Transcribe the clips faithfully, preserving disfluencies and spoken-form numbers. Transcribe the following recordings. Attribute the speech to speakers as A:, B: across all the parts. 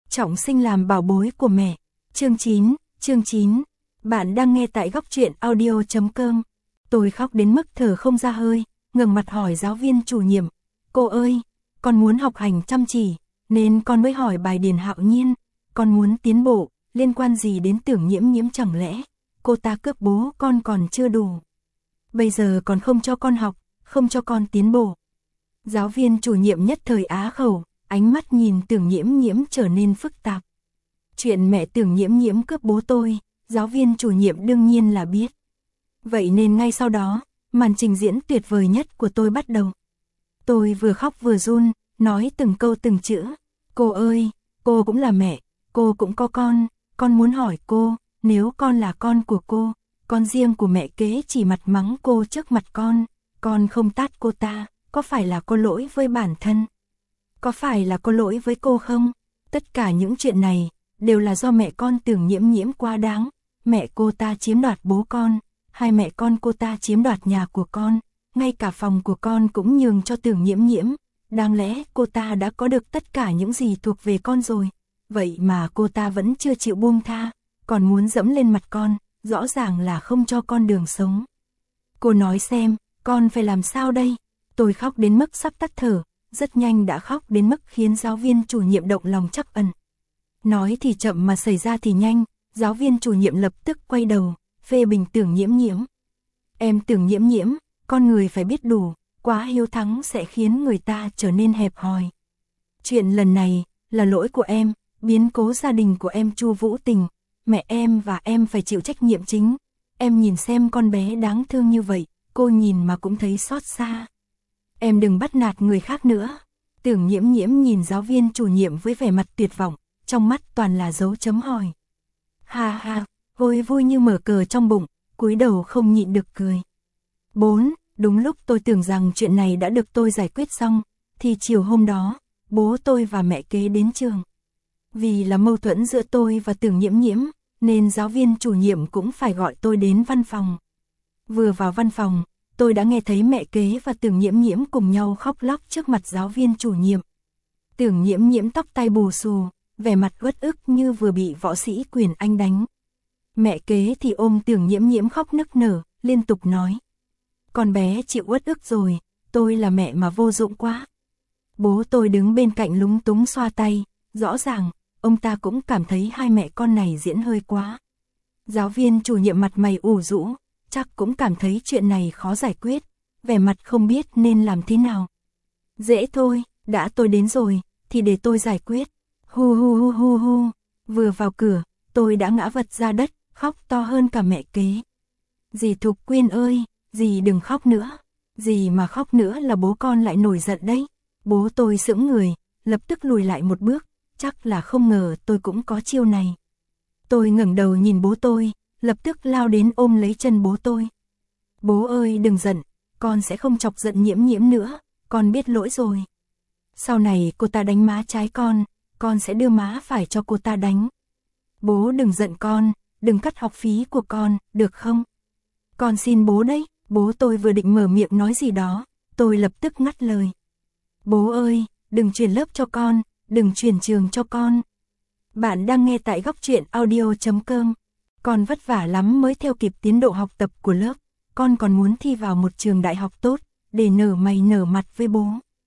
A: trọng sinh làm bảo bối của mẹ. Chương chín, chương chín. Bạn đang nghe tại góc truyện audio chấm com. Tôi khóc đến mức thở không ra hơi, ngẩng mặt hỏi giáo viên chủ nhiệm, cô ơi, con muốn học hành chăm chỉ, nên con mới hỏi bài Điền Hạo Nhiên, con muốn tiến bộ, liên quan gì đến Tưởng Nhiễm Nhiễm chẳng lẽ, cô ta cướp bố con còn chưa đủ. Bây giờ còn không cho con học, không cho con tiến bộ. Giáo viên chủ nhiệm nhất thời á khẩu, ánh mắt nhìn Tưởng Nhiễm Nhiễm trở nên phức tạp. Chuyện mẹ Tưởng Nhiễm Nhiễm cướp bố tôi, giáo viên chủ nhiệm đương nhiên là biết. Vậy nên ngay sau đó, màn trình diễn tuyệt vời nhất của tôi bắt đầu. Tôi vừa khóc vừa run, nói từng câu từng chữ. Cô ơi, cô cũng là mẹ, cô cũng có con, con muốn hỏi cô, nếu con là con của cô, con riêng của mẹ kế chỉ mặt mắng cô trước mặt con, con không tát cô ta, có phải là có lỗi với bản thân? Có phải là có lỗi với cô không? Tất cả những chuyện này, đều là do mẹ con Tưởng Nhiễm Nhiễm quá đáng. Mẹ cô ta chiếm đoạt bố con, hai mẹ con cô ta chiếm đoạt nhà của con, ngay cả phòng của con cũng nhường cho Tưởng Nhiễm Nhiễm. Đáng lẽ cô ta đã có được tất cả những gì thuộc về con rồi, vậy mà cô ta vẫn chưa chịu buông tha, còn muốn dẫm lên mặt con, rõ ràng là không cho con đường sống. Cô nói xem, con phải làm sao đây? Tôi khóc đến mức sắp tắt thở, rất nhanh đã khóc đến mức khiến giáo viên chủ nhiệm động lòng trắc ẩn. Nói thì chậm mà xảy ra thì nhanh, giáo viên chủ nhiệm lập tức quay đầu, phê bình Tưởng Nhiễm Nhiễm. Em Tưởng Nhiễm Nhiễm, con người phải biết đủ, quá hiếu thắng sẽ khiến người ta trở nên hẹp hòi. Chuyện lần này là lỗi của em, biến cố gia đình của em Chu Vũ Tình, mẹ em và em phải chịu trách nhiệm chính. Em nhìn xem con bé đáng thương như vậy, cô nhìn mà cũng thấy xót xa. Em đừng bắt nạt người khác nữa. Tưởng Nhiễm Nhiễm nhìn giáo viên chủ nhiệm với vẻ mặt tuyệt vọng, trong mắt toàn là dấu chấm hỏi. Ha ha, vui vui như mở cờ trong bụng, cúi đầu không nhịn được cười. Bốn, đúng lúc tôi tưởng rằng chuyện này đã được tôi giải quyết xong, thì chiều hôm đó, bố tôi và mẹ kế đến trường. Vì là mâu thuẫn giữa tôi và Tưởng Nhiễm Nhiễm, nên giáo viên chủ nhiệm cũng phải gọi tôi đến văn phòng. Vừa vào văn phòng, tôi đã nghe thấy mẹ kế và Tưởng Nhiễm Nhiễm cùng nhau khóc lóc trước mặt giáo viên chủ nhiệm. Tưởng Nhiễm Nhiễm tóc tai bù xù, vẻ mặt uất ức như vừa bị võ sĩ Quyền Anh đánh. Mẹ kế thì ôm Tưởng Nhiễm Nhiễm khóc nức nở, liên tục nói. Con bé chịu uất ức rồi, tôi là mẹ mà vô dụng quá. Bố tôi đứng bên cạnh lúng túng xoa tay, rõ ràng, ông ta cũng cảm thấy hai mẹ con này diễn hơi quá. Giáo viên chủ nhiệm mặt mày ủ rũ, chắc cũng cảm thấy chuyện này khó giải quyết, vẻ mặt không biết nên làm thế nào. Dễ thôi, đã tôi đến rồi, thì để tôi giải quyết. Hu hu hu hu hu, vừa vào cửa, tôi đã ngã vật ra đất, khóc to hơn cả mẹ kế. Dì Thục Quyên ơi, dì đừng khóc nữa, dì mà khóc nữa là bố con lại nổi giận đấy. Bố tôi sững người, lập tức lùi lại một bước, chắc là không ngờ tôi cũng có chiêu này. Tôi ngẩng đầu nhìn bố tôi, lập tức lao đến ôm lấy chân bố tôi. Bố ơi đừng giận, con sẽ không chọc giận Nhiễm Nhiễm nữa, con biết lỗi rồi. Sau này cô ta đánh má trái con, con sẽ đưa má phải cho cô ta đánh. Bố đừng giận con, đừng cắt học phí của con, được không? Con xin bố đấy. Bố tôi vừa định mở miệng nói gì đó, tôi lập tức ngắt lời. Bố ơi, đừng chuyển lớp cho con, đừng chuyển trường cho con. Bạn đang nghe tại góc truyện audio chấm com. Con vất vả lắm mới theo kịp tiến độ học tập của lớp, con còn muốn thi vào một trường đại học tốt, để nở mày nở mặt với bố.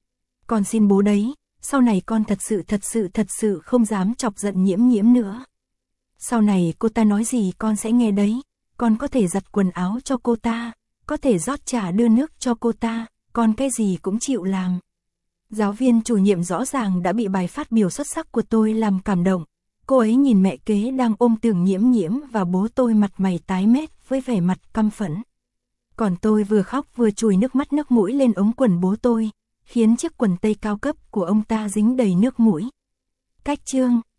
A: Con xin bố đấy, sau này con thật sự thật sự thật sự không dám chọc giận Nhiễm Nhiễm nữa. Sau này cô ta nói gì con sẽ nghe đấy, con có thể giặt quần áo cho cô ta, có thể rót trà đưa nước cho cô ta, con cái gì cũng chịu làm. Giáo viên chủ nhiệm rõ ràng đã bị bài phát biểu xuất sắc của tôi làm cảm động. Cô ấy nhìn mẹ kế đang ôm Tưởng Nhiễm Nhiễm và bố tôi mặt mày tái mét với vẻ mặt căm phẫn. Còn tôi vừa khóc vừa chùi nước mắt nước mũi lên ống quần bố tôi, khiến chiếc quần tây cao cấp của ông ta dính đầy nước mũi. Cách chương